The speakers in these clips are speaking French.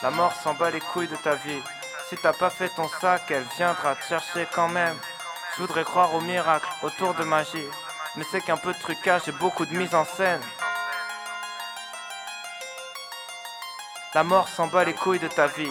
La mort s'en bat les couilles de ta vie. Si t'as pas fait ton sac, elle viendra te chercher quand même. Je voudrais croire au miracle, autour de magie. Mais c'est qu'un peu de trucage et beaucoup de mise en scène. La mort s'en bat les couilles de ta vie.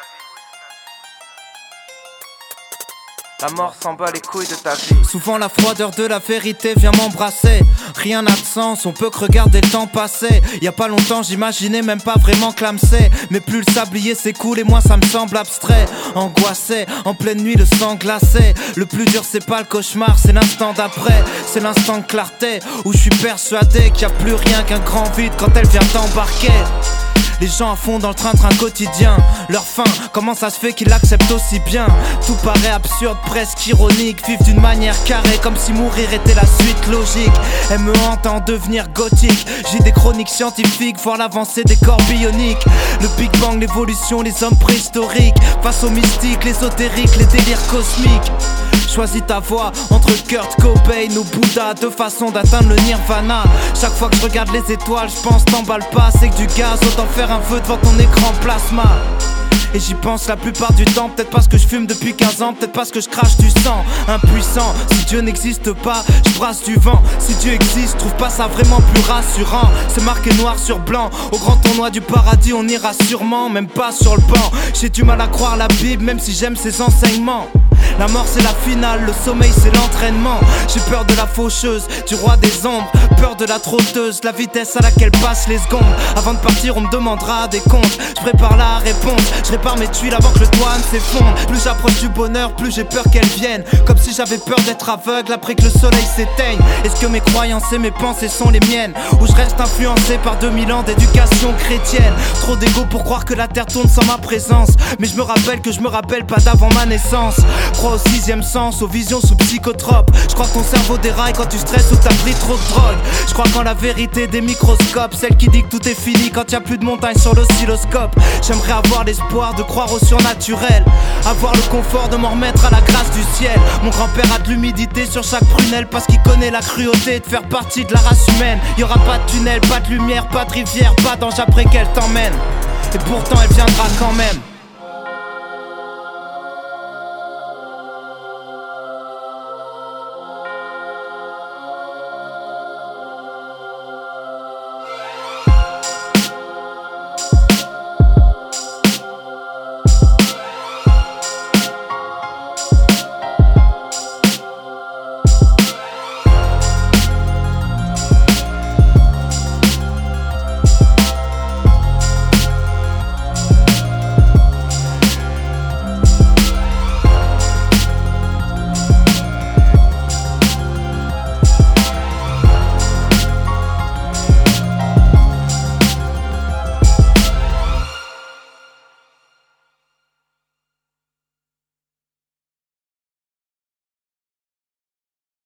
La mort s'en bat les couilles de ta vie. Souvent la froideur de la vérité vient m'embrasser. Rien n'a de sens, on peut que regarder le temps passer. Y a pas longtemps j'imaginais même pas vraiment clamser. Mais plus le sablier s'écoule et moins ça me semble abstrait. Angoissé, en pleine nuit le sang glacé. Le plus dur c'est pas le cauchemar, c'est l'instant d'après. C'est l'instant de clarté où je suis persuadé qu'il y a plus rien qu'un grand vide quand elle vient t'embarquer. Les gens à fond dans le train-train quotidien. Leur fin, comment ça se fait qu'ils l'acceptent aussi bien? Tout paraît absurde, presque ironique. Vivent d'une manière carrée, comme si mourir était la suite logique. Elle me hante à en devenir gothique. J'ai des chroniques scientifiques, voir l'avancée des corps bioniques. Le Big Bang, l'évolution, les hommes préhistoriques. Face aux mystiques, l'ésotérique, les délires cosmiques. Choisis ta voie entre Kurt Cobain ou Bouddha, deux façons d'atteindre le nirvana. Chaque fois que je regarde les étoiles, je pense t'emballe pas, c'est que du gaz, autant faire un feu devant ton écran plasma. Et j'y pense la plupart du temps, peut-être parce que je fume depuis 15 ans, peut-être parce que je crache du sang. Impuissant, si Dieu n'existe pas, je brasse du vent. Si Dieu existe, trouve pas ça vraiment plus rassurant. C'est marqué noir sur blanc, au grand tournoi du paradis on ira sûrement, même pas sur le banc. J'ai du mal à croire la Bible, même si j'aime ses enseignements. La mort c'est la finale, le sommeil c'est l'entraînement. J'ai peur de la faucheuse, du roi des ombres. Peur de la trotteuse, la vitesse à laquelle passent les secondes. Avant de partir on me demandera des comptes. Je prépare la réponse, je répare mes tuiles avant que le toit ne s'effondre. Plus j'approche du bonheur, plus j'ai peur qu'elle vienne. Comme si j'avais peur d'être aveugle après que le soleil s'éteigne. Est-ce que mes croyances et mes pensées sont les miennes? Ou je reste influencé par 2000 ans d'éducation chrétienne? Trop d'égo pour croire que la terre tourne sans ma présence. Mais je me rappelle que je me rappelle pas d'avant ma naissance. Crois au sixième sens, aux visions sous psychotropes. Je crois que ton cerveau déraille quand tu stresses ou t'as pris trop de drogue. Je crois qu'en la vérité des microscopes, celle qui dit que tout est fini quand y a plus de montagnes sur l'oscilloscope. J'aimerais avoir l'espoir de croire au surnaturel, avoir le confort de m'en remettre à la grâce du ciel. Mon grand-père a de l'humidité sur chaque prunelle parce qu'il connaît la cruauté de faire partie de la race humaine. Y'aura pas de tunnel, pas de lumière, pas de rivière, pas d'ange après qu'elle t'emmène. Et pourtant elle viendra quand même.